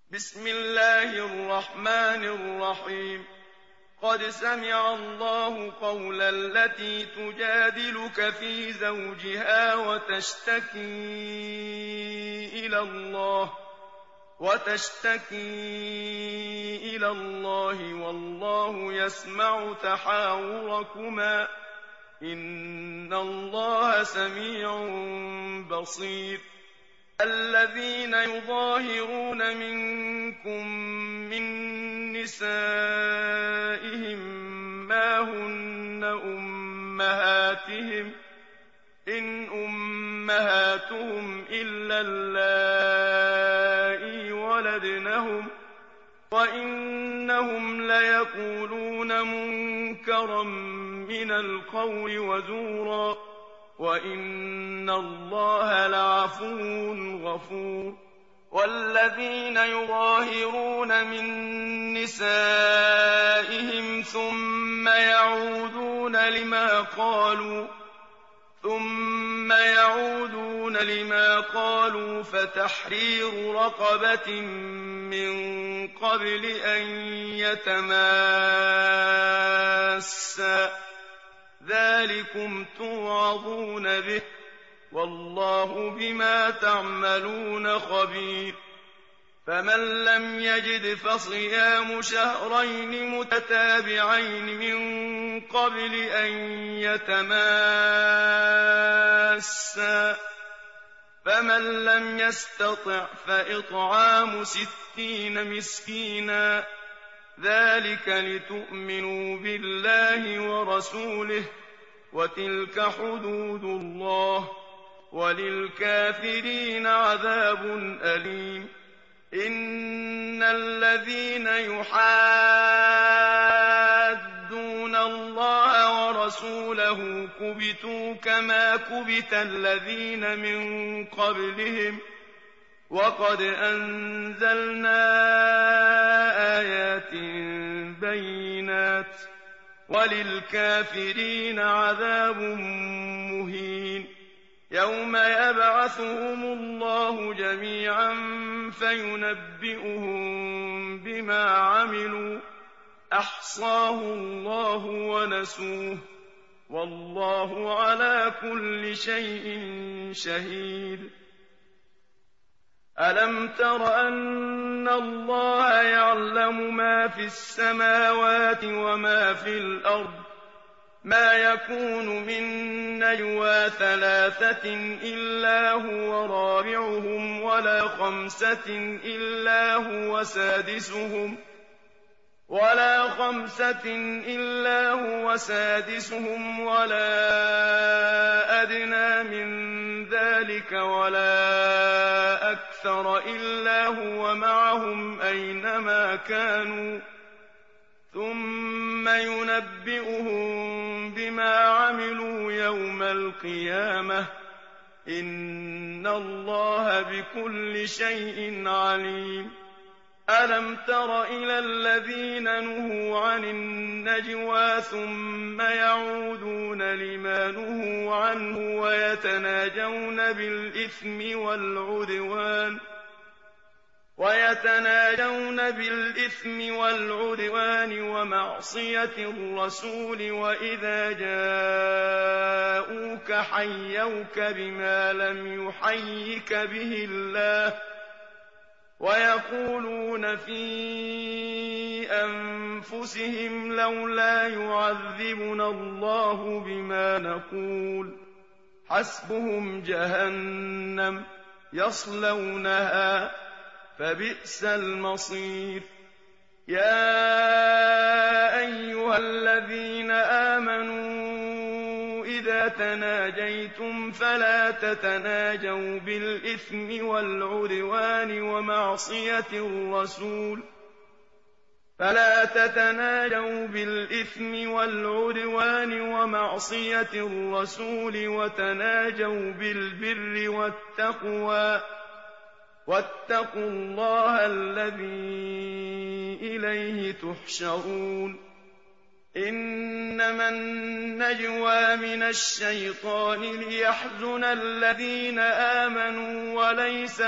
بسم الله الرحمن الرحيم. قد سمع الله قول التي تجادلك في زوجها وتشتكي إلى الله والله يسمع تحاوركما إن الله سميع بصير. الذين يظاهرون منكم من نسائهم ما هن أمهاتهم إن أمهاتهم إلا اللائي ولدنهم وإنهم ليقولون منكرا من القول وزورا وإن الله لعفو غفور. والذين يظاهرون من نسائهم ثم يعودون لما قالوا فتحرير رقبة من قبل أن يتماسا ذلكم توعظون به والله بما تعملون خبير. فمن لم يجد فصيام شهرين متتابعين من قبل أن يتماسا فمن لم يستطع فإطعام 60 مسكينا ذلك لتؤمنوا بالله ورسوله وتلك حدود الله وللكافرين عذاب أليم. إن الذين يحادون الله ورسوله كبتوا كما كبت الذين من قبلهم وقد أنزلنا آيات بينات وللكافرين عذاب مهين. يوم يبعثهم الله جميعا فينبئهم بما عملوا أحصاه الله ونسوه والله على كل شيء شهيد. ألم تر أن الله يعلم ما في السماوات وما في الأرض ما يكون من نجوى 3 إلا هو رابعهم ولا 5 إلا هو سادسهم ولا أدنى من ذلك ولا أكثر إلا هو معهم أينما كانوا ثم ينبئهم بما عملوا يوم القيامة إن الله بكل شيء عليم. ألم تر إلى الذين نهوا عن النجوى ثم يعودون لما نهوا عنه ويتناجون بالإثم والعدوان ومعصية الرسول وإذا جاءوك حيوك بما لم يحيك به الله ويقولون في أنفسهم لولا يعذبنا الله بما نقول حسبهم جهنم يصلونها فبئس المصير. يا أيها الذين آمنوا إذا تناجيتم فلا تتناجوا بالإثم والعدوان ومعصية الرسول وتناجوا بالبر والتقوى واتقوا الله الذي إليه تحشرون. إنما النجوى من الشيطان ليحزن الذين آمنوا وليس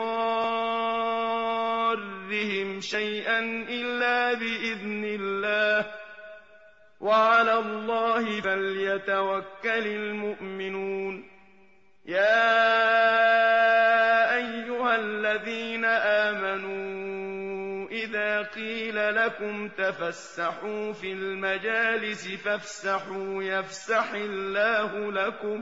بضارهم شيئا إلا بإذن الله وعلى الله فليتوكل المؤمنون يا أيها الذين آمنوا إذا قيل لكم تفسحوا في المجالس فافسحوا يفسح الله لكم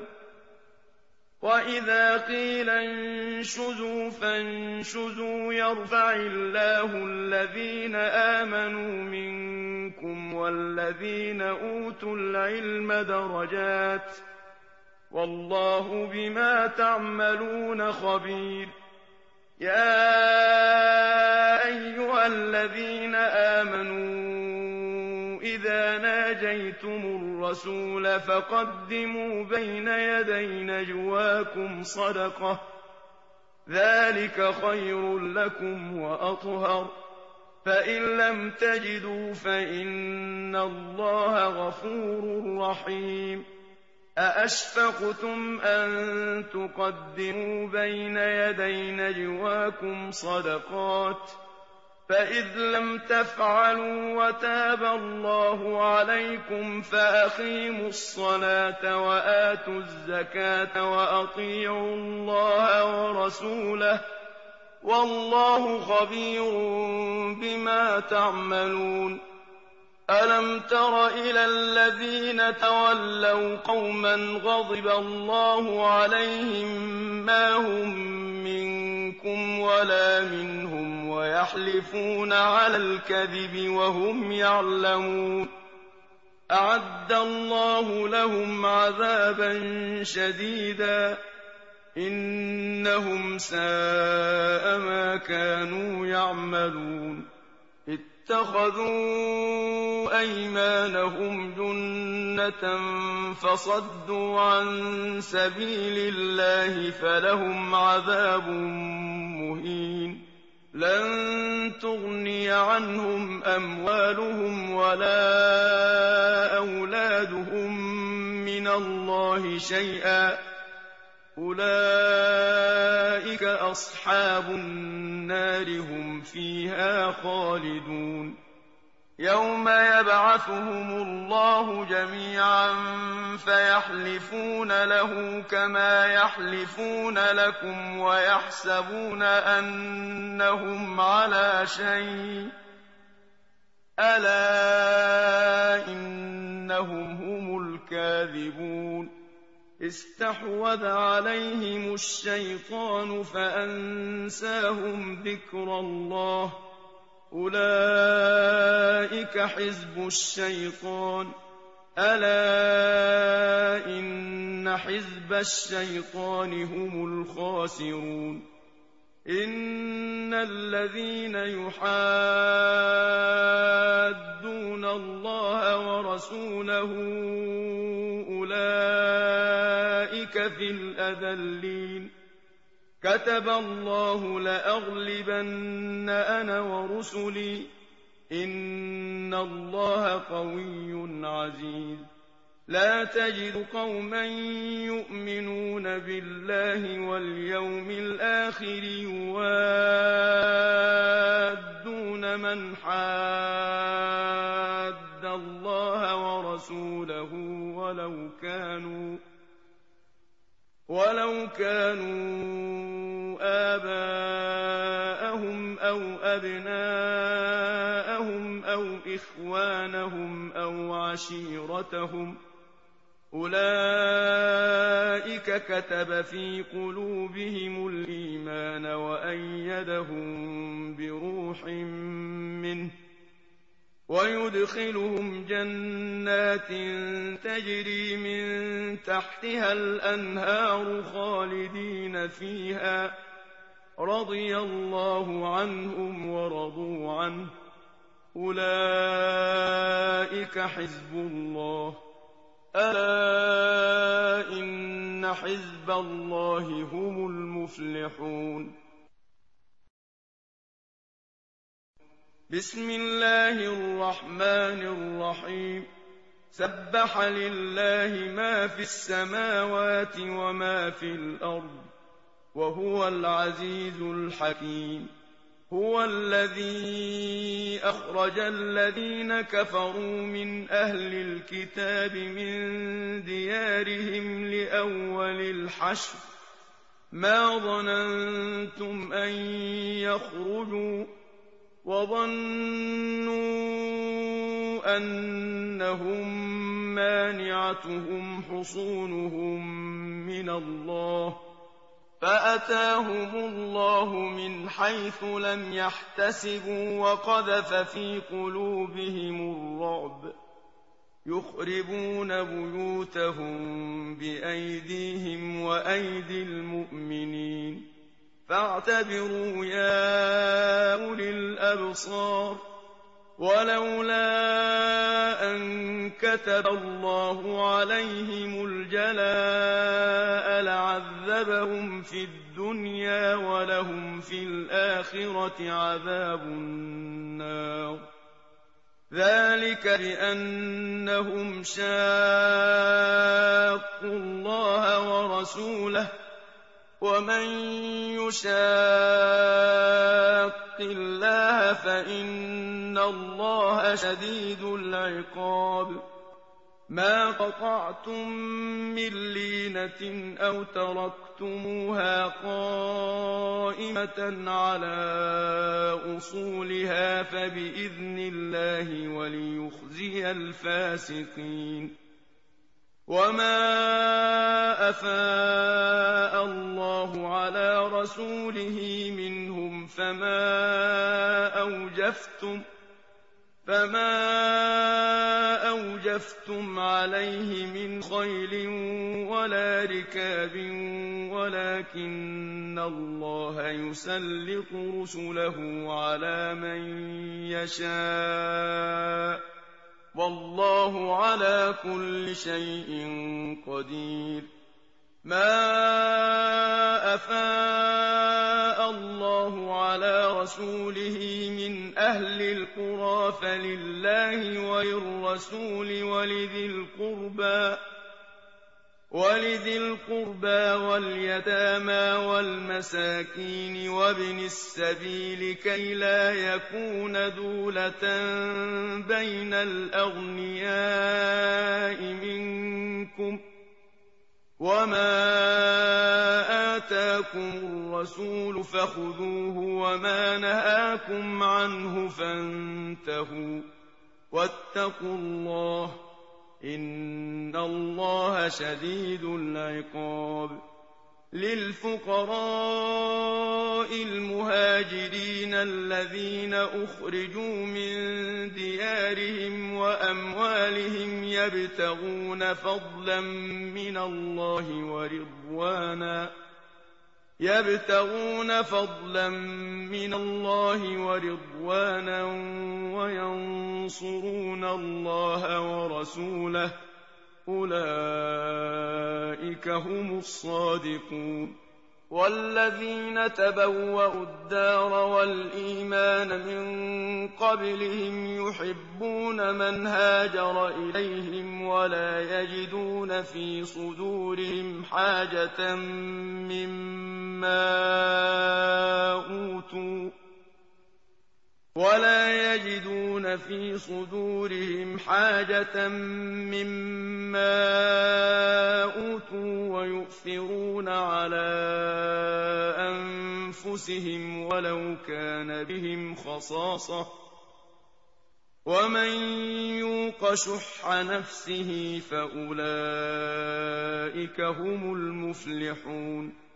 وإذا قيل انشزوا فانشزوا يرفع الله الذين آمنوا منكم والذين أوتوا العلم درجات والله بما تعملون خبير يا أيها الذين آمنوا إذا ناجيتم الرسول فقدموا بين يدي نجواكم صدقة ذلك خير لكم وأطهر فإن لم تجدوا فإن الله غفور رحيم أأشفقتم أن تقدموا بين يدي نجواكم صدقات فإذ لم تفعلوا وتاب الله عليكم فأقيموا الصلاة وآتوا الزكاة وأطيعوا الله ورسوله والله خبير بما تعملون ألم تر إلى الذين تولوا قوما غضب الله عليهم ما هم منكم ولا منهم ويحلفون على الكذب وهم يعلمون أعد الله لهم عذابا شديدا إنهم ساء ما كانوا يعملون اتخذوا أيمانهم جنة فصدوا عن سبيل الله فلهم عذاب مهين لن تغني عنهم أموالهم ولا أولادهم من الله شيئا أولئك أصحاب النار هم فيها خالدون يوم يبعثهم الله جميعا فيحلفون له كما يحلفون لكم ويحسبون أنهم على شيء ألا إنهم هم الكاذبون استحوذ عليهم الشيطان فأنساهم ذكر الله أولئك حزب الشيطان ألا إن حزب الشيطان هم الخاسرون إن الذين يحادون الله ورسوله أولئك في الأذلين كتب الله لأغلبن أنا ورسلي إن الله قوي عزيز لا تجد قوما يؤمنون بالله واليوم الآخر يوادون من حاد الله ورسوله ولو كانوا آباءهم أو أبناءهم أو إخوانهم أو عشيرتهم أولئك كتب في قلوبهم الإيمان وأيدهم بروح منه ويدخلهم جنات تجري من تحتها الأنهار خالدين فيها رضي الله عنهم ورضوا عنه أولئك حزب الله ألا إن حزب الله هم المفلحون بسم الله الرحمن الرحيم سبح لله ما في السماوات وما في الأرض وهو العزيز الحكيم هو الذي أخرج الذين كفروا من أهل الكتاب من ديارهم لأول الحشر ما ظننتم أن يخرجوا وظنوا أنهم مانعتهم حصونهم من الله فأتاهم الله من حيث لم يحتسبوا وقذف في قلوبهم الرعب يخربون بيوتهم بأيديهم وأيدي المؤمنين فاعتبروا يا أولي الأبصار ولولا أن كتب الله عليهم الجلاء لعذبهم في الدنيا ولهم في الآخرة عذاب النار ذلك بأنهم شاقوا الله ورسوله ومن يشاق الله فإن الله شديد العقاب ما قطعتم من لينة أو تركتموها قائمة على أصولها فبإذن الله وليخزي الفاسقين وما أفاء الله على رسوله منهم فما أوجفتم عليه من خيل ولا ركاب ولكن الله يسلط رسله على من يشاء والله على كل شيء قدير ما أفاء الله على رسوله من أهل القرى فلله وللرسول ولذي القربى واليتامى والمساكين وابن السبيل كي لا يكون دولة بين الأغنياء منكم وما آتاكم الرسول فخذوه وما نهاكم عنه فانتهوا واتقوا الله إن الله شديد العقاب للفقراء المهاجرين الذين أخرجوا من ديارهم وأموالهم يبتغون فضلا من الله ورضوانا وينصرون الله ورسوله أولئك هم الصادقون والذين تبوأوا الدار والإيمان من قبلهم يحبون من هاجر إليهم ولا يجدون في صدورهم حاجة مما أوتوا ويؤثرون على أنفسهم ولو كان بهم خصاصة ومن يوق شح نفسه فأولئك هم المفلحون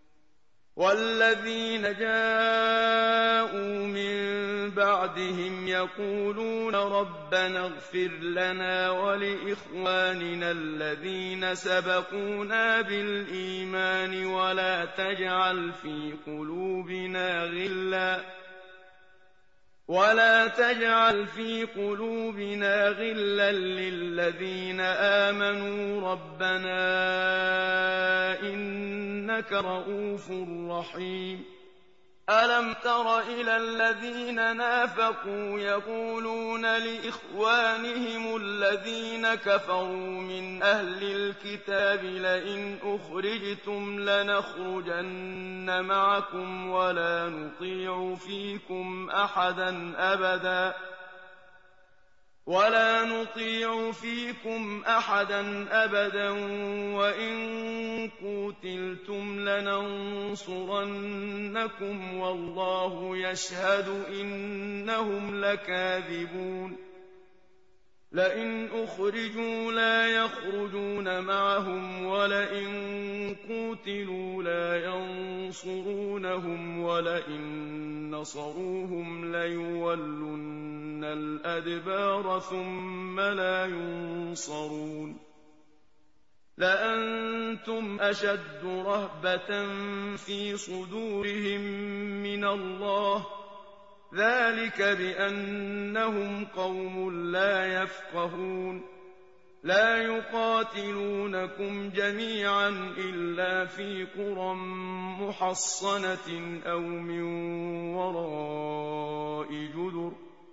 والذين جاءوا من بعدهم يقولون ربنا اغفر لنا ولإخواننا الذين سبقونا بالإيمان ولا تجعل في قلوبنا غلا للذين آمنوا ربنا إنك رءوف رحيم أَلَمْ تَرَ إِلَى الَّذِينَ نَافَقُوا يَقُولُونَ لِإِخْوَانِهِمُ الَّذِينَ كَفَرُوا مِنْ أَهْلِ الْكِتَابِ لَئِنْ أُخْرِجْتُمْ لَنَخْرُجَنَّ مَعَكُمْ وَلَا نُطِيعُ فِيكُمْ أَحَدًا أَبَدًا وَإِن قُوتِلْتُمْ لَنَنصُرَنَّكُمْ وَاللَّهُ يَشْهَدُ إِنَّهُمْ لَكَاذِبُونَ لئن أخرجوا لا يخرجون معهم ولئن قوتلوا لا ينصرونهم ولئن نصروهم ليولن الأدبار ثم لا ينصرون لأنتم أشد رهبة في صدورهم من الله ذلك بأنهم قوم لا يفقهون لا يقاتلونكم جميعا إلا في قرى محصنة أو من وراء جدر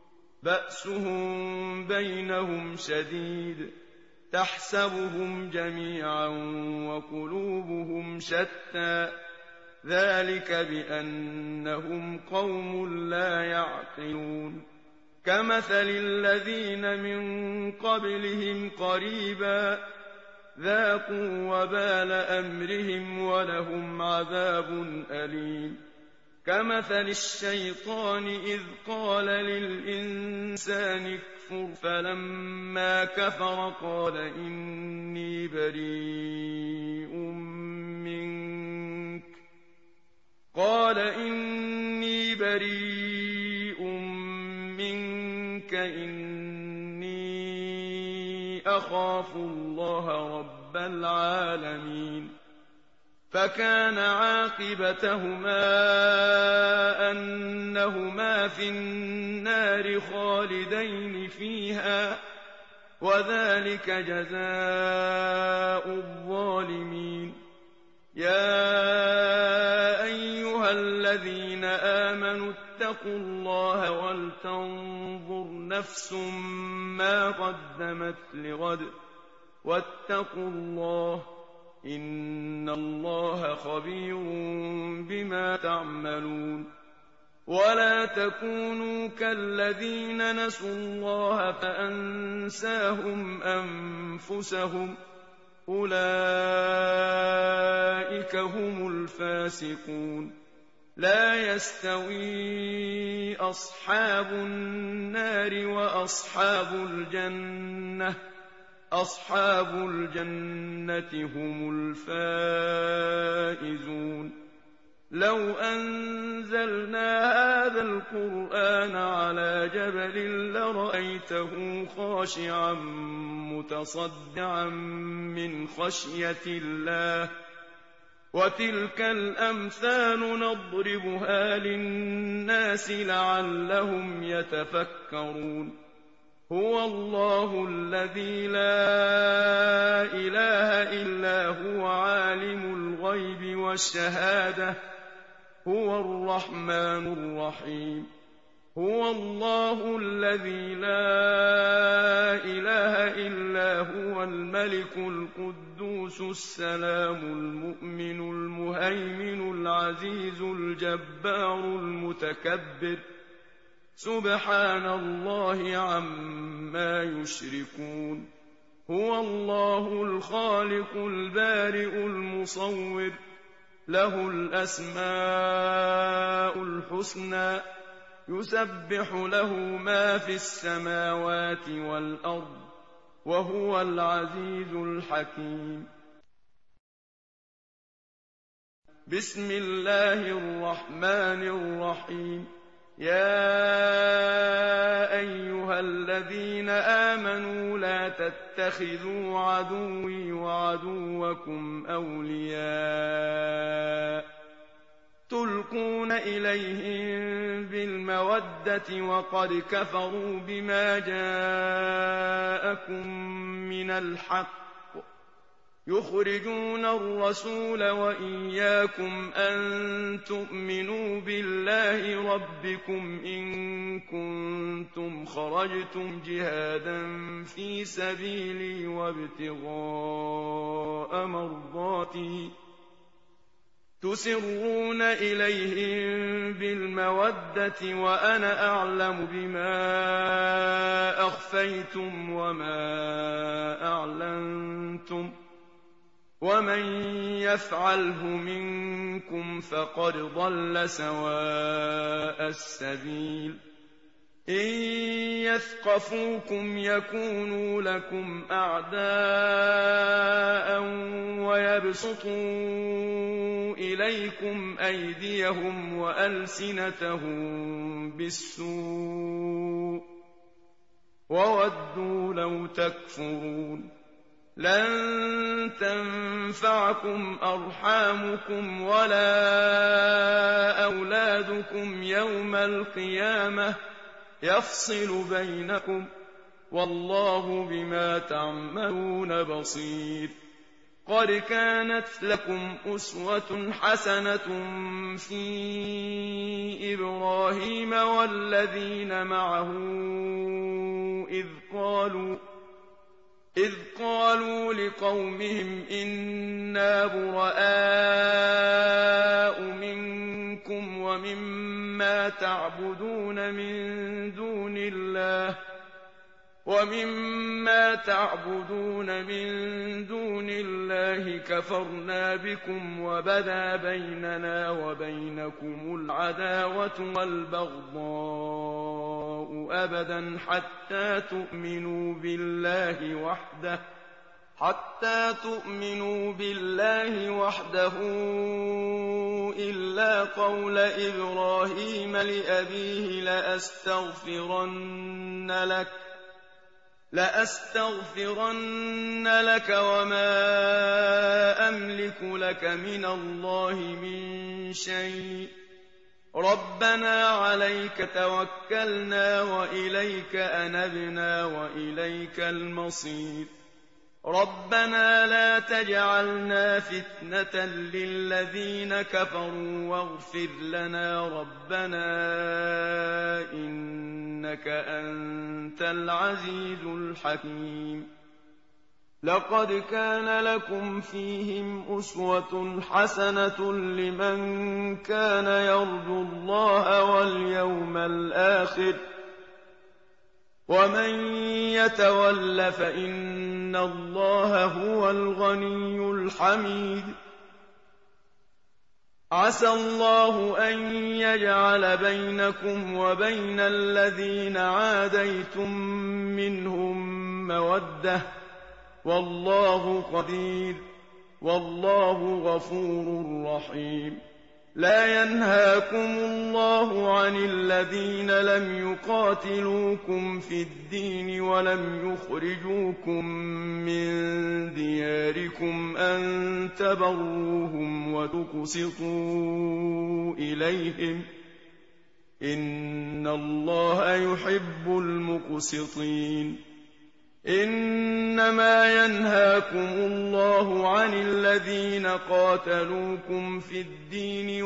بأسهم بينهم شديد تحسبهم جميعا وقلوبهم شتى ذلك بأنهم قوم لا يعقلون كمثل الذين من قبلهم قريبا ذاقوا وبال أمرهم ولهم عذاب أليم كمثل الشيطان إذ قال للإنسان اكفر فلما كفر قال إني بريء منك إني أخاف الله رب العالمين فكان عاقبتهما أنهما في النار خالدين فيها وذلك جزاء الظالمين يا أيها الذين آمنوا اتقوا الله ولتنظر نفس ما قدمت لغد واتقوا الله إن الله خبير بما تعملون ولا تكونوا كالذين نسوا الله فأنساهم أنفسهم أولئك هم الفاسقون لا يستوي أصحاب النار وأصحاب الجنة أصحاب الجنة هم الفائزون لو أنزلنا هذا القرآن على جبل لرأيته خاشعا متصدعا من خشية الله وتلك الأمثال نضربها للناس لعلهم يتفكرون هو الله الذي لا إله إلا هو عالم الغيب والشهادة هو الرحمن الرحيم هو الله الذي لا إله إلا هو الملك القدوس السلام المؤمن المهيمن العزيز الجبار المتكبر سبحان الله عما يشركون هو الله الخالق البارئ المصور له الأسماء الحسنى يسبح له ما في السماوات والأرض وهو العزيز الحكيم بسم الله الرحمن الرحيم يا أيها الذين آمنوا لا تتخذوا عدوي وعدوكم أولياء تلقون إليهم بالمودة وقد كفروا بما جاءكم من الحق يخرجون الرسول وإياكم أن تؤمنوا بالله ربكم إن كنتم خرجتم جهادا في سبيلي وابتغاء مرضاتي تسرون إليهم بالمودة وأنا أعلم بما أخفيتم وما أعلنتم ومن يفعله منكم فقد ضل سواء السبيل إن يثقفوكم يكونوا لكم أعداء ويبسطوا إليكم أيديهم وألسنتهم بالسوء وودوا لو تكفرون لن تنفعكم أرحامكم ولا أولادكم يوم القيامة يفصل بينكم والله بما تعملون بصير قد كانت لكم أسوة حسنة في إبراهيم والذين معه إذ قالوا لقومهم إنا براء منكم ومما تعبدون من دون الله كفرنا بكم وبدا بيننا وبينكم العداوة والبغضاء أبدا حتى تؤمنوا بالله وحده إلا قول إبراهيم لأبيه لأستغفرن لك وما أملك لك من الله من شيء ربنا عليك توكلنا وإليك أنبنا وإليك المصير ربنا لا تجعلنا فتنة للذين كفروا واغفر لنا ربنا إنك أنت العزيز الحكيم لقد كان لكم فيهم أسوة حسنة لمن كان يرجو الله واليوم الآخر ومن يتول فإن الله هو الغني الحميد عسى الله أن يجعل بينكم وبين الذين عاديتم منهم مودة والله قدير والله غفور رحيم لا ينهاكم الله عن الذين لم يقاتلوكم في الدين ولم يخرجوكم من دياركم أن تبروهم وتقسطوا إليهم إن الله يحب المقسطين إنما ينهاكم الله عن الذين قاتلوكم في الدين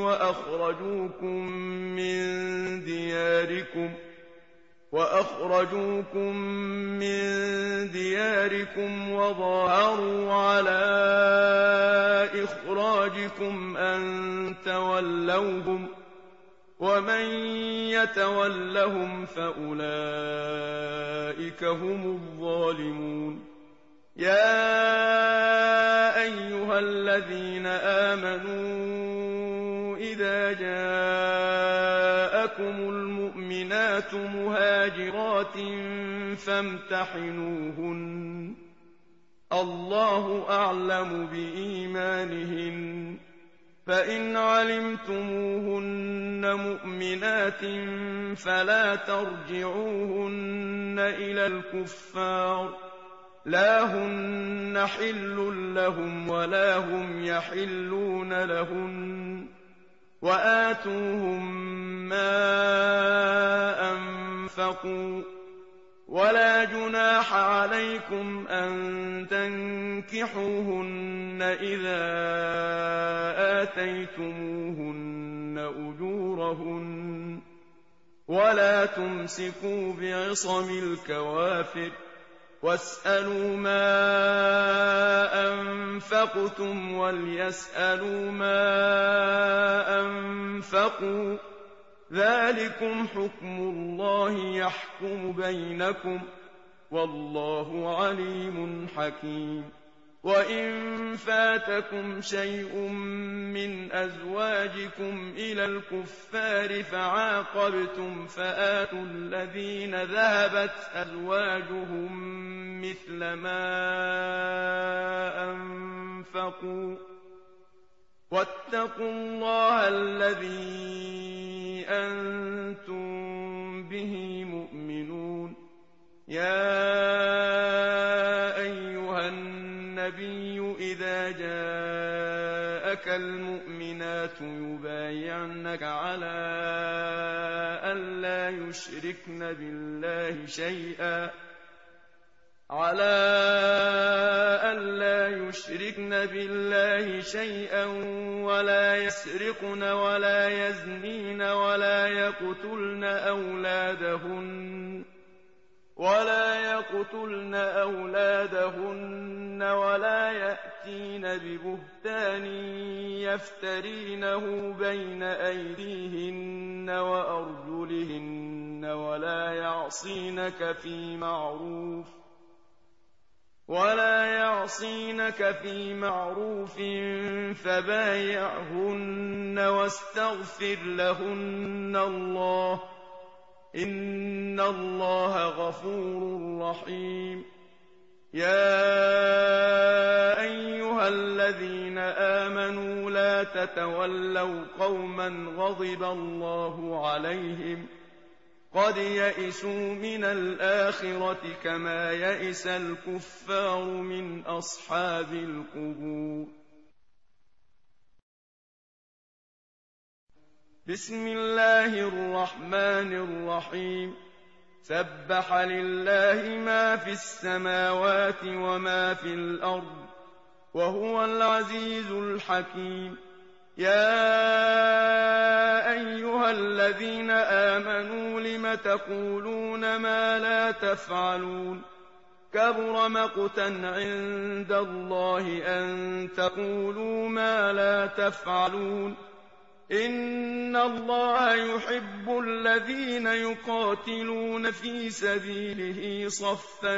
وأخرجوكم من دياركم وظاهروا على إخراجكم أن تولوهم ومن يتولهم فأولئك هم الظالمون يا أيها الذين آمنوا إذا جاءكم المؤمنات مهاجرات فامتحنوهن الله أعلم بإيمانهن فإن علمتموهن مؤمنات فلا ترجعوهن إلى الكفار لا هن حل لهم ولا هم يحلون لهن وآتوهم ما أنفقوا ولا جناح عليكم أن فانكحوهن إذا آتيتموهن أجورهن ولا تمسكوا بعصم الكوافر واسألوا ما أنفقتم وليسألوا ما أنفقوا ذلكم حكم الله يحكم بينكم والله عليم حكيم وإن فاتكم شيء من أزواجكم إلى الكفار فعاقبتم فآتوا الذين ذهبت أزواجهم مثل ما أنفقوا واتقوا الله الذي أنتم به مؤمنون يا أيها النبي إذا جاءك المؤمنات يبايعنك على ألا يشركن بالله شيئا ولا يسرقن ولا يزنين ولا يقتلن أولادهن ولا يأتين ببهتان يفترينه بين أيديهن وأرجلهن ولا يعصينك في معروف فبايعهن واستغفر لهن الله إن الله غفور رحيم يا أيها الذين آمنوا لا تتولوا قوما غضب الله عليهم قد يئسوا من الآخرة كما يئس الكفار من أصحاب القبور بسم الله الرحمن الرحيم سبح لله ما في السماوات وما في الأرض وهو العزيز الحكيم يا أيها الذين آمنوا لم تقولون ما لا تفعلون كبر مقتا عند الله أن تقولوا ما لا تفعلون إن الله يحب الذين يقاتلون في سبيله صفا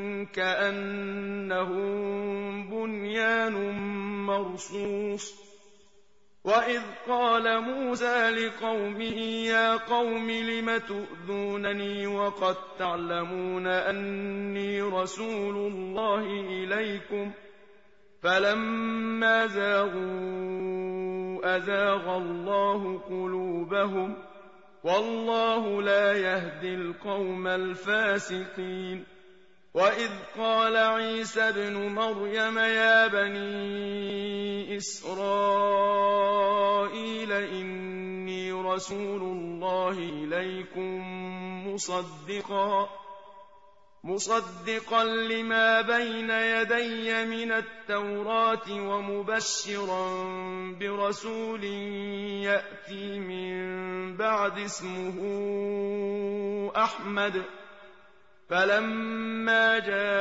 كأنهم بنيان مرصوص وإذ قال موسى لقومه يا قوم لم تؤذونني وقد تعلمون أني رسول الله إليكم فلما زاغوا أزاغ الله قلوبهم والله لا يهدي القوم الفاسقين وإذ قال عيسى ابن مريم يا بني إسرائيل إني رسول الله إليكم مصدقا لما بين يدي من التوراة ومبشرا برسول يأتي من بعد اسمه أحمد فلما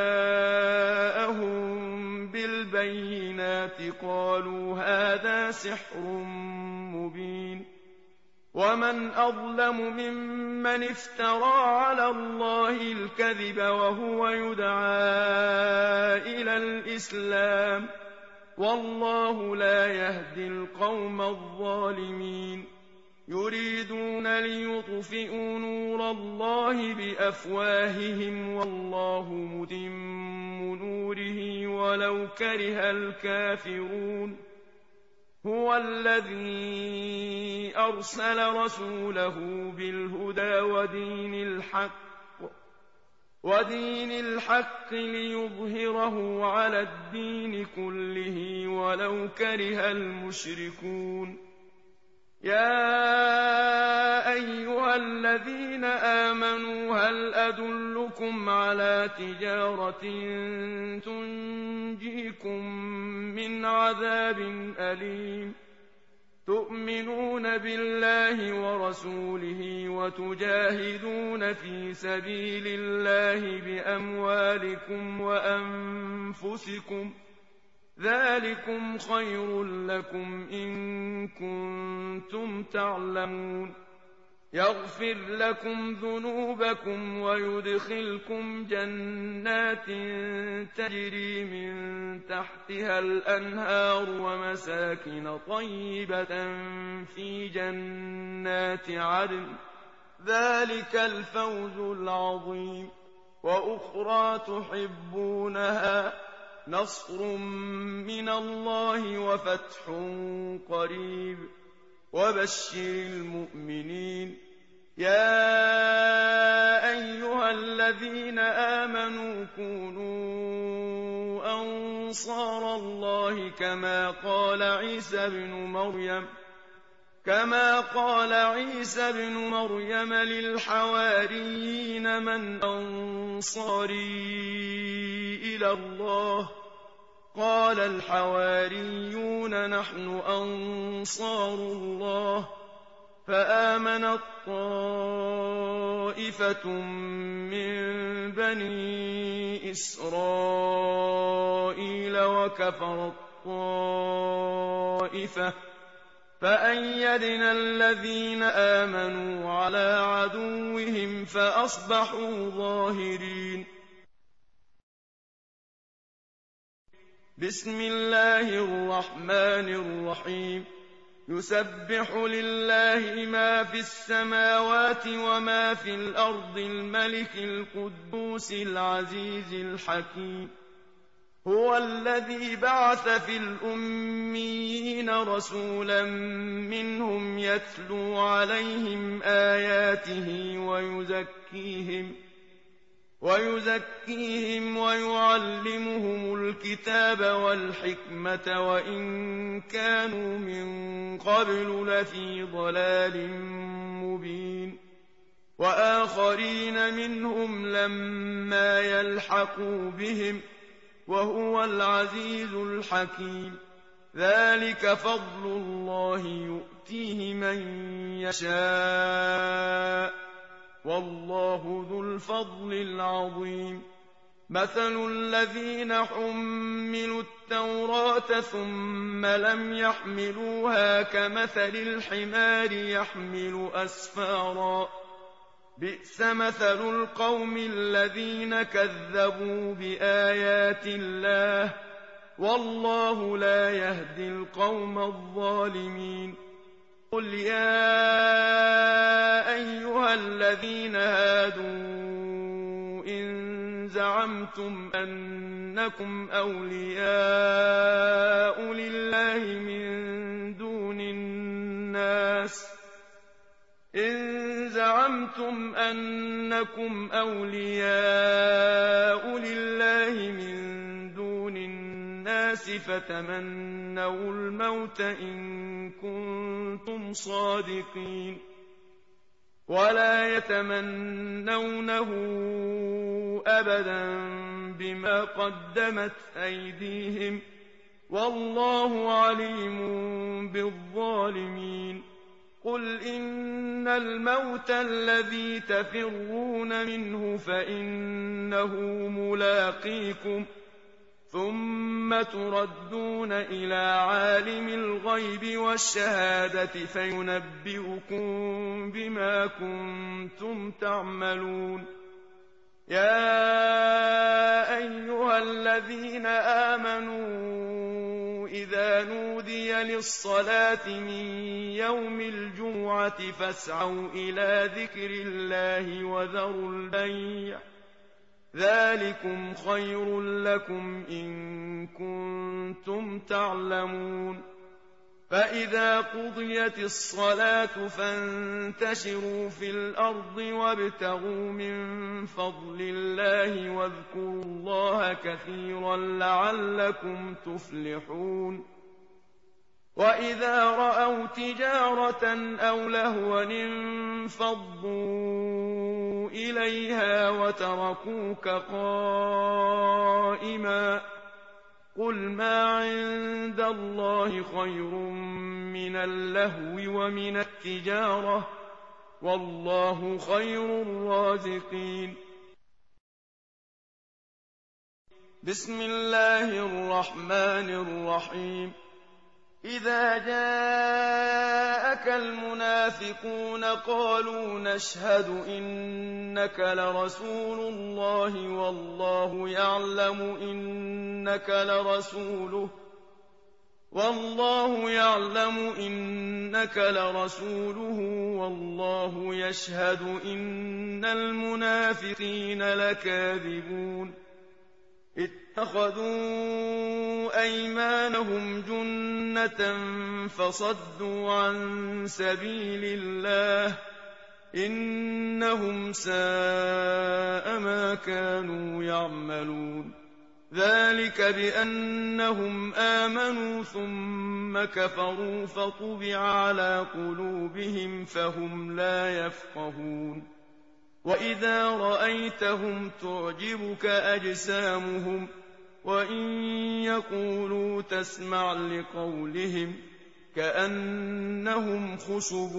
جاءهم بالبينات قالوا هذا سحر مبين ومن أظلم ممن افترى على الله الكذب وهو يدعى إلى الإسلام والله لا يهدي القوم الظالمين يريدون ليطفئوا نور الله بأفواههم والله متم نوره ولو كره الكافرون هو الذي أرسل رسوله بالهدى ودين الحق ليظهره على الدين كله ولو كره المشركون يا أيها أيها الذين آمنوا هل أدلكم على تجارة تنجيكم من عذاب أليم تؤمنون بالله ورسوله وتجاهدون في سبيل الله بأموالكم وأنفسكم ذلكم خير لكم إن كنتم تعلمون يغفر لكم ذنوبكم ويدخلكم جنات تجري من تحتها الأنهار ومساكن طيبة في جنات عدن ذلك الفوز العظيم وأخرى تحبونها نصر من الله وفتح قريب وبشر المؤمنين يا أيها الذين آمنوا كونوا أنصار الله كما قال عيسى بن مريم للحواريين من أنصاري إلى الله قال الحواريون نحن أنصار الله فآمنت طائفة من بني إسرائيل وكفرت طائفة فأيدنا الذين آمنوا على عدوهم فأصبحوا ظاهرين بسم الله الرحمن الرحيم يسبح لله ما في السماوات وما في الأرض الملك القدوس العزيز الحكيم هو الذي بعث في الأميين رسولا منهم يتلو عليهم آياته ويزكيهم ويعلمهم الكتاب والحكمة وإن كانوا من قبل لفي ضلال مبين وآخرين منهم لما يلحقوا بهم وهو العزيز الحكيم ذلك فضل الله يؤتيه من يشاء والله ذو الفضل العظيم مثل الذين حملوا التوراة ثم لم يحملوها كمثل الحمار يحمل أسفارا بئس مثل القوم الذين كذبوا بآيات الله والله لا يهدي القوم الظالمين قل يا أيها الذين هادوا إن زعمتم أنكم أولياء لله من دون الناس فتمنوا الموت إن كنتم صادقين ولا يتمنونه أبدا بما قدمت أيديهم والله عليم بالظالمين قل إن الموت الذي تفرون منه فإنه ملاقيكم ثم تردون إلى عالم الغيب والشهادة فينبئكم بما كنتم تعملون يا أيها الذين آمنوا إذا نودي للصلاة من يوم الجمعة فاسعوا إلى ذكر الله وذروا البيع ذلكم خير لكم إن كنتم تعلمون فإذا قضيت الصلاة فانتشروا في الأرض وابتغوا من فضل الله واذكروا الله كثيرا لعلكم تفلحون وإذا رأوا تجارة أو لهوا انفضوا إليها وتركوك قائما قل ما عند الله خير من اللهو ومن التجارة والله خير الرازقين. بسم الله الرحمن الرحيم. إذا جاءك المنافقون قالوا نشهد إنك لرسول الله والله يعلم إنك لرسوله والله يشهد إن المنافقين لكاذبون. اتخذوا أيمانهم جنة فصدوا عن سبيل الله إنهم ساء ما كانوا يعملون. ذلك بأنهم آمنوا ثم كفروا فطبع على قلوبهم فهم لا يفقهون. وإذا رأيتهم تعجبك أجسامهم وإن يقولوا تسمع لقولهم كأنهم خشب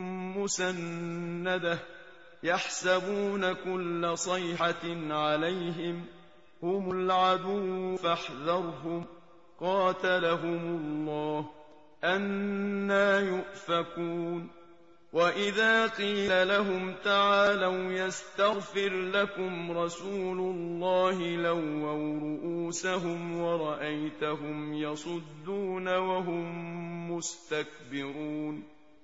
مسندة يحسبون كل صيحة عليهم هم العدو فاحذرهم قاتلهم الله أنى يؤفكون. وإذا قيل لهم تعالوا يستغفر لكم رسول الله لووا رؤوسهم ورأيتهم يصدون وهم مستكبرون.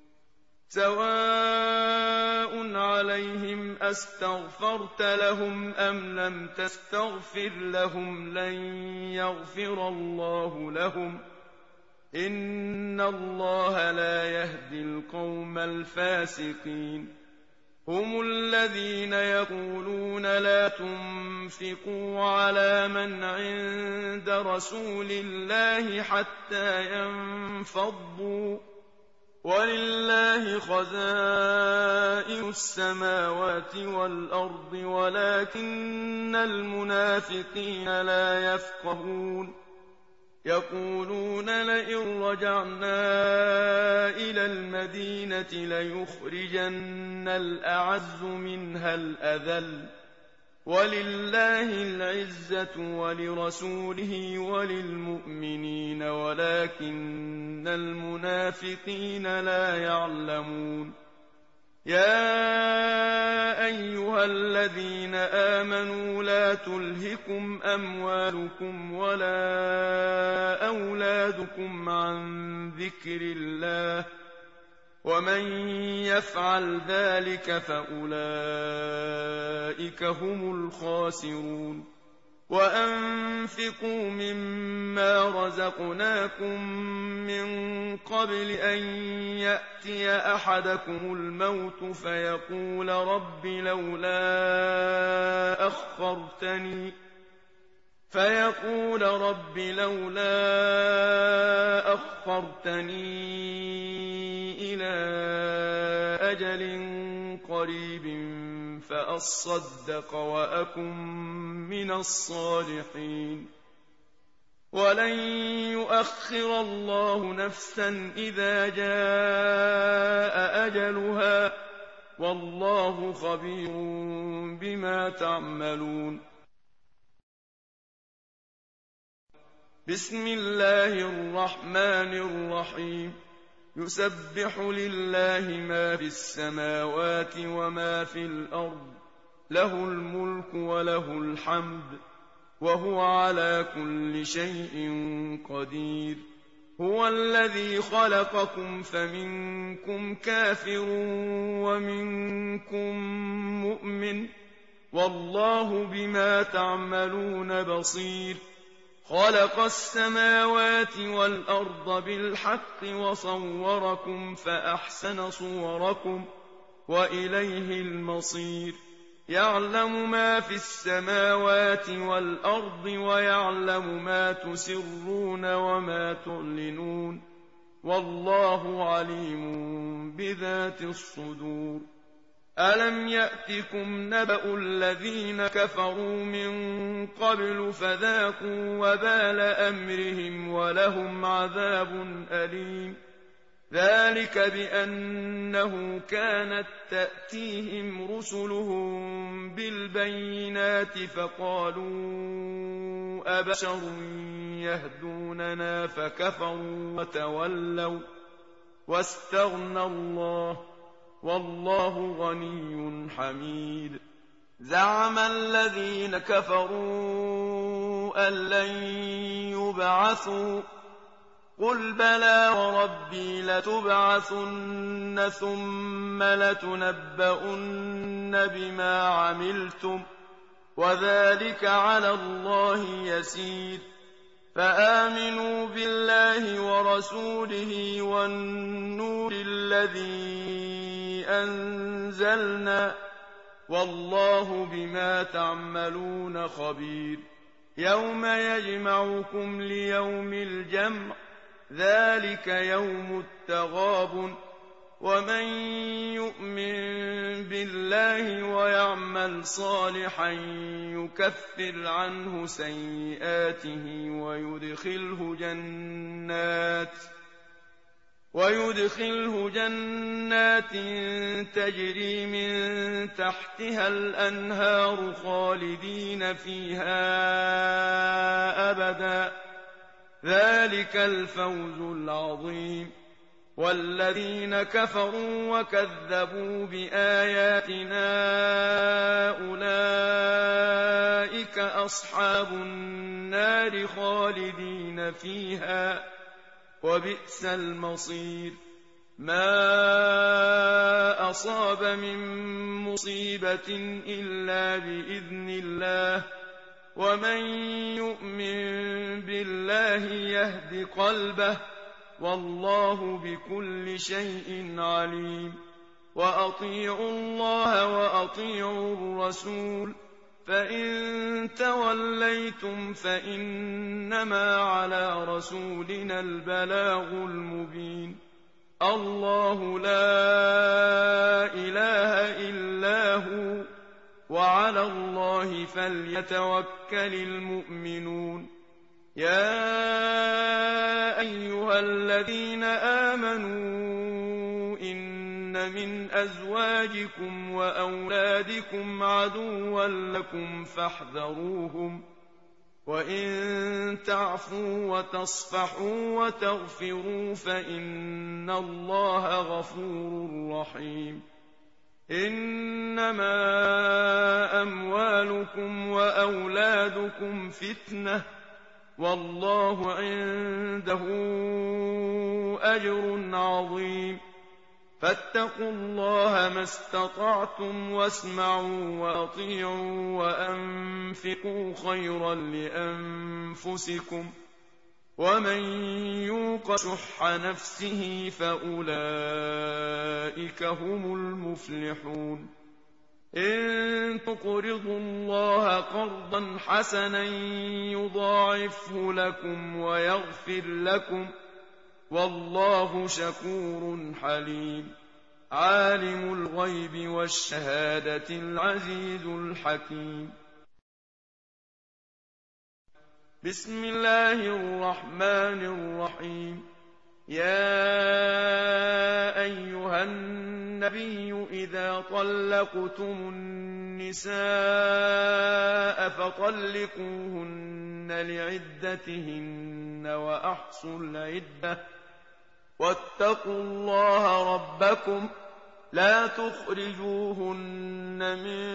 سواء عليهم أستغفرت لهم أم لم تستغفر لهم لن يغفر الله لهم إن الله لا يهدي القوم الفاسقين. هم الذين يقولون لا تنفقوا على من عند رسول الله حتى ينفضوا ولله خزائن السماوات والأرض ولكن المنافقين لا يفقهون. يقولون لئن رجعنا إلى المدينة ليخرجن الأعز منها الأذل ولله العزة ولرسوله وللمؤمنين ولكن المنافقين لا يعلمون. يا أيها الذين آمنوا لا تلهكم أموالكم ولا أولادكم عن ذكر الله ومن يفعل ذلك فأولئك هم الخاسرون. وأنفقوا مما رزقناكم من قبل أن يأتي أحدكم الموت فيقول رب لولا أخرتني إلى أجل قريب فأصدق وأكن من الصالحين. ولن يؤخر الله نفسا إذا جاء أجلها والله خبير بما تعملون. بسم الله الرحمن الرحيم. يسبح لله ما في السماوات وما في الأرض له الملك وله الحمد وهو على كل شيء قدير. هو الذي خلقكم فمنكم كافر ومنكم مؤمن والله بما تعملون بصير. خلق السماوات والأرض بالحق وصوركم فأحسن صوركم وإليه المصير. يعلم ما في السماوات والأرض ويعلم ما تسرون وما تعلنون والله عليم بذات الصدور. ألم يأتكم نبأ الذين كفروا من قبل فذاقوا وبال أمرهم ولهم عذاب أليم. ذلك بأنه كانت تأتيهم رسلهم بالبينات فقالوا أبشر يهدوننا فكفروا وتولوا واستغنى الله والله غني حميد. زعم الذين كفروا أن لن يبعثوا قل بلى وربي لتبعثن ثم لتنبؤن بما عملتم وذلك على الله يسير. فآمنوا بالله ورسوله والنور الذي أنزلنا والله بما تعملون خبير. يوم يجمعكم ليوم الجمع ذلك يوم التغابن. ومن يؤمن بالله ويعمل صالحا يكفر عنه سيئاته ويدخله جنات تجري من تحتها الأنهار خالدين فيها أبدا ذلك الفوز العظيم. والذين كفروا وكذبوا بآياتنا أولئك أصحاب النار خالدين فيها وبئس المصير. ما أصاب من مصيبة إلا بإذن الله ومن يؤمن بالله يهد قلبه والله بكل شيء عليم. وأطيعوا الله وأطيعوا الرسول فإن توليتم فإنما على رسولنا البلاغ المبين. الله لا إله إلا هو وعلى الله فليتوكل المؤمنون. يا أيها الذين آمنوا إن من أزواجكم وأولادكم عدوا لكم فاحذروهم وإن تعفوا وتصفحوا وتغفروا فإن الله غفور رحيم. إنما أموالكم وأولادكم فتنة والله عنده أجر عظيم. فاتقوا الله ما استطعتم واسمعوا وأطيعوا وأنفقوا خيرا لأنفسكم ومن يوق شح نفسه فأولئك هم المفلحون. إن تقرضوا الله قرضا حسنا يضاعفه لكم ويغفر لكم والله شكور حليم. عالم الغيب والشهادة العزيز الحكيم. بسم الله الرحمن الرحيم. يا أيها النبي إذا طلقتم النساء فطلقوهن لعدتهن وأحصوا العدة واتقوا الله ربكم لا تخرجوهن من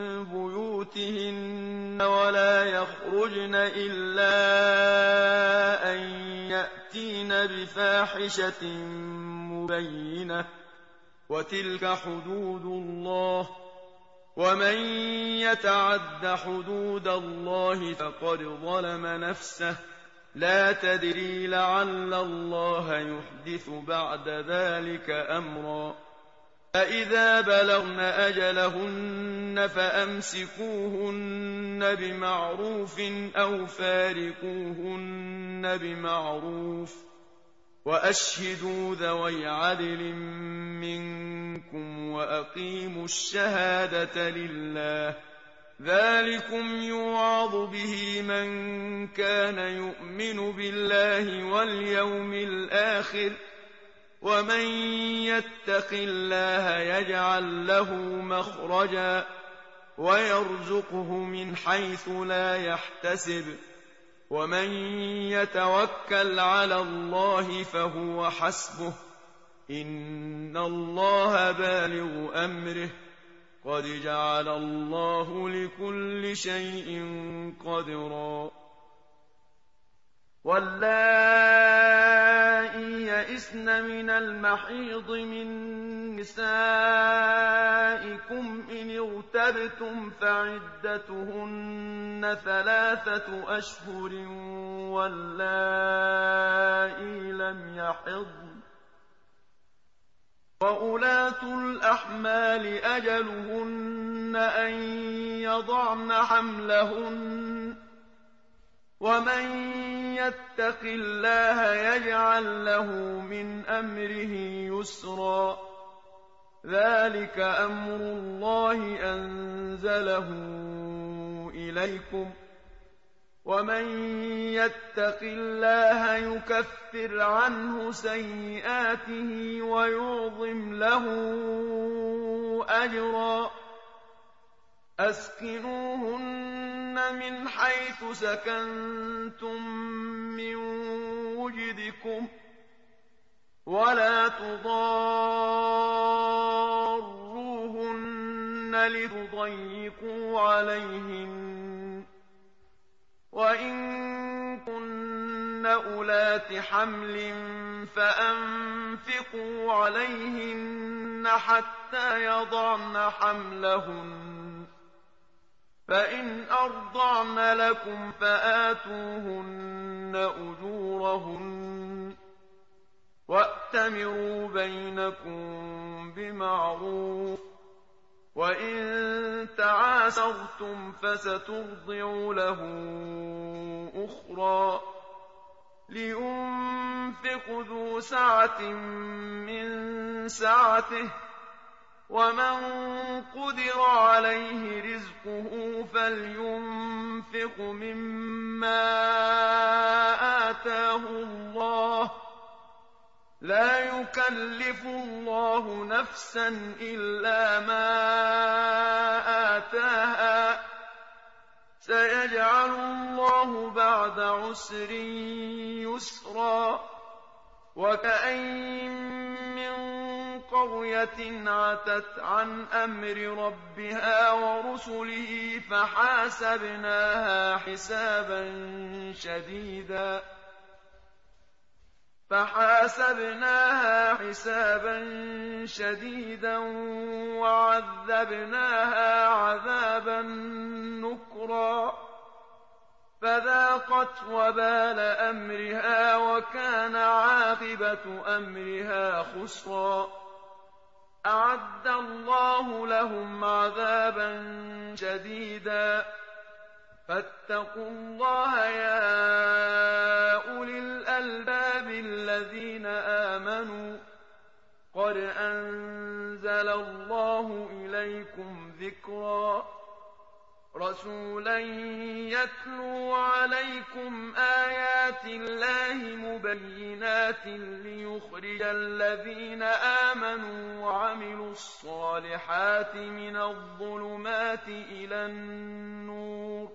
بيوتهن ولا يخرجن إلا أن يأتين بفاحشة مبينة وتلك حدود الله ومن يتعد حدود الله فقد ظلم نفسه لا تدري لعل الله يحدث بعد ذلك أمرا. فإذا بلغن أجلهن فأمسكوهن بمعروف أو فارقوهن بمعروف وأشهدوا ذوي عدل منكم وأقيموا الشهادة لله، ذلكم يوعظ به من كان يؤمن بالله واليوم الآخر، ومن يتق الله يجعل له مخرجا ويرزقه من حيث لا يحتسب، ومن يتوكل على الله فهو حسبه، إن الله بالغ أمره، قد جعل الله لكل شيء قدرا. واللائي يئسن من المحيض من نسائكم إن ارتبتم فعدتهن 3 أشهر، واللائي لم يحضن، وأولاة الأحمال أجلهن أن يضعن حملهن، ومن يتق الله يجعل له من أمره يسرا، ذلك أمر الله أنزله إليكم، ومن يتق الله يكفر عنه سيئاته ويعظم له أجرا. أسكنوهن من حيث سكنتم من وجدكم، ولا تضاروهن لتضيقوا عليهن، وإن كن أولات حمل فأنفقوا عليهن حتى يضعن حملهن، فإن أرضعن لكم فآتوهن أجورهن، وأتمروا بينكم بمعروف، وإن تعاسرتم فسترضع له أخرى. لينفق ذو سعة من سعته، ومن قدر عليه رزقه فلينفق مما آتاه الله، لا يكلف الله نفسا إلا ما آتاها، سيجعل الله بعد عسر يسرا. وكأين من قرية عتت عن أمر ربها ورسله فحاسبناها حسابا شديدا وعذبناها عذابا نكرا، فذاقت وبال أمرها وكان عاقبة أمرها خسرا. أعد الله لهم عذابا شديدا، فاتقوا الله يا أولي الألباب الذين آمنوا، قد أنزل الله إليكم ذكرا، رسولا يتلو عليكم آيات الله مبينات ليخرج الذين آمنوا وعملوا الصالحات من الظلمات إلى النور،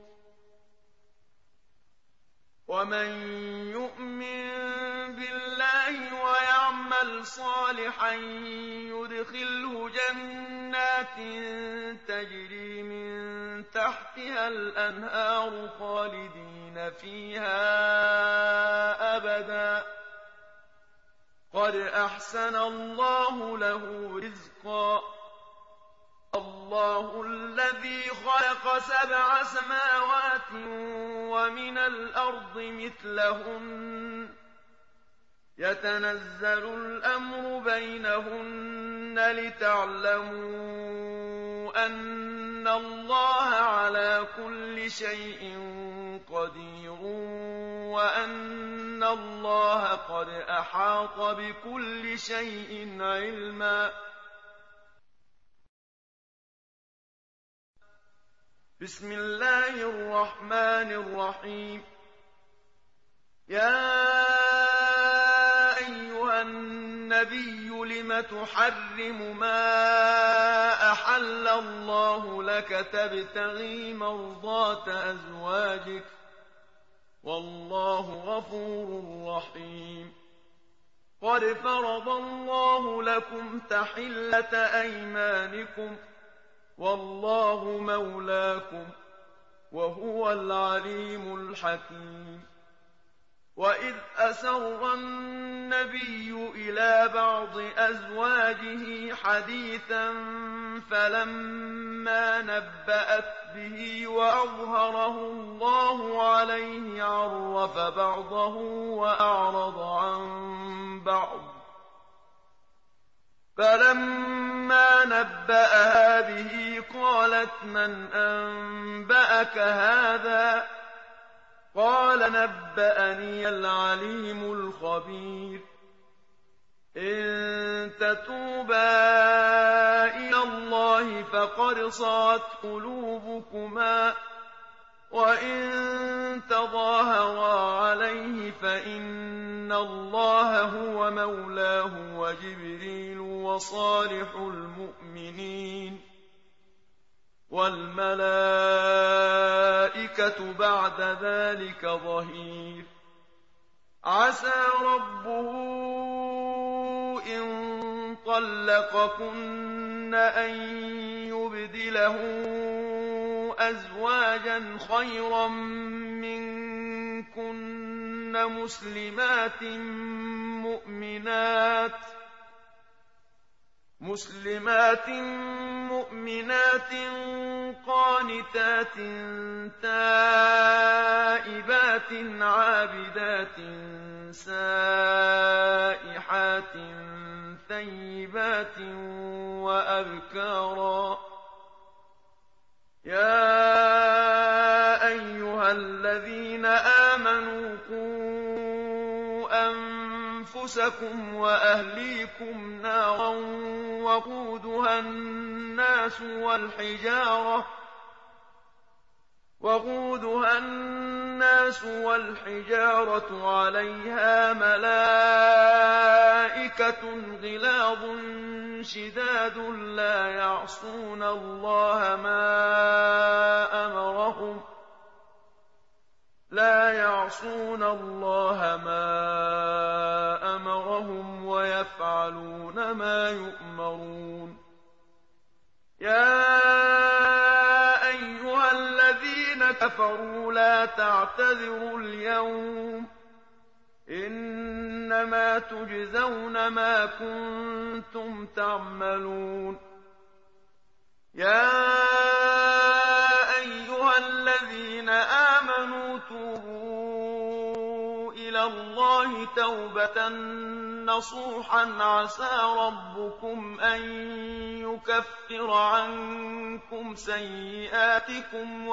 ومن يؤمن بالله ويعمل صالحا يدخله جنات تجري من تحتها الأنهار خالدين فيها أبدا، قد أحسن الله له رزقا. الله الذي خلق 7 سماوات ومن الأرض مثلهن، يتنزل الأمر بينهن لتعلموا أن الله على كل شيء قدير، وأن اللَّهَ قَدْ أَحَاطَ بِكُلِّ شَيْءٍ عِلْمًا. بسم الله الرحمن الرحيم. يا أيها النبي لم تحرم ما أحل الله لك تبتغي مرضات أزواجك والله غفور رحيم. قد فرض الله لكم تحلة أيمانكم والله مولاكم وهو العليم الحكيم. وإذ أسر النبي إلى بعض أزواجه حديثا فلما نبأت به وأظهره الله عليه عرف بعضه وأعرض عن بعض. فلما نبأها به قالت من أنبأك هذا؟ قال نبأني العليم الخبير. إن تتوبا إلى الله فقد صغت قلوبكما وإن تظاهرا عليه فإن الله هو مولاه وجبريل وصالح المؤمنين والملائكة بعد ذلك ظهير. عسى ربه إن طلقكن أن يبدله أزواجا خيرا منكن مسلمات مؤمنات قانتات تائبات عابدات سائحات ثيبات وأبكارا. يا أيها الذين آمنوا قوا أنفسكم وأهليكم نارا وقودها الناس والحجارة عليها ملائكة غلاظ شداد لا يعصون الله ما أمرهم ويفعلون ما يؤمرون. يا أيها الذين كفروا لا تعتذروا اليوم إنما تجزون ما كنتم تعملون. يا أيها الذين آمنوا توبوا إلى الله توبة نصوحا عسى ربكم أن يكفر عنكم سيئاتكم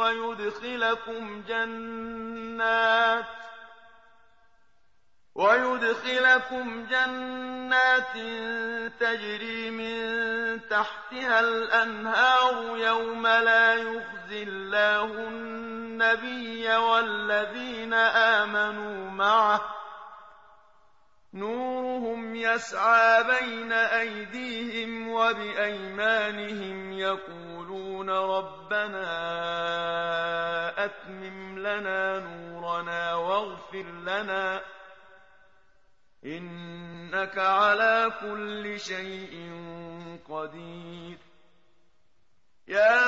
ويدخلكم جنات تجري من تحتها الأنهار يوم لا يخزي الله النبي والذين آمنوا معه نورهم يسعى بين أيديهم وبأيمانهم يقولون ربنا أتمم لنا نورنا واغفر لنا إنك على كل شيء قدير. يا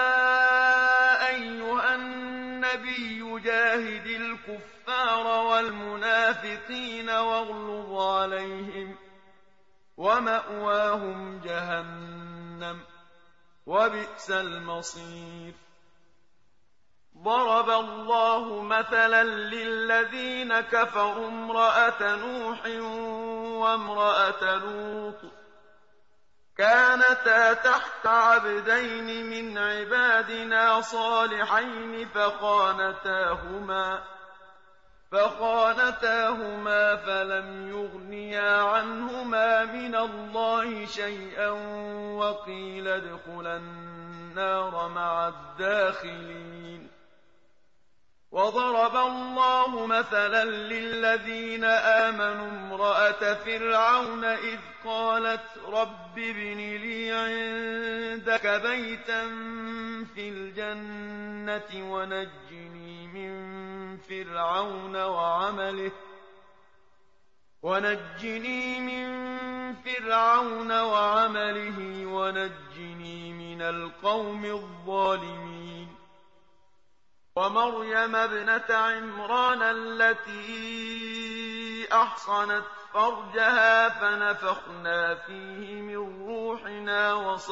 أيها النبي جاهد الكفار والمنافقين واغلظ عليهم ومأواهم جهنم وبئس المصير. ضرب الله مثلا للذين كفروا امرأة نوح وامرأة لوط كانتا تحت عبدين من عبادنا صالحين فخانتاهما فلم يغنيا عنهما من الله شيئا وقيل ادخلا النار مع الداخلين. وضرب الله مثلا للذين آمنوا امرأة فرعون إذ قالت رب ابن لي عندك بيتا في الجنة ونجني من فرعون وعمله ونجني من القوم الظالمين. ومريم ابنة عمران التي أحصنت فرجها فنفخنا فيه من روحنا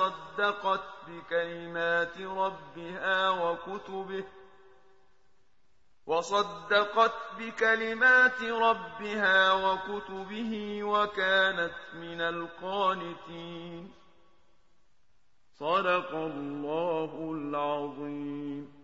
وصدقت بكلمات ربها وكتبه وكانت من القانتين. صدق الله العظيم.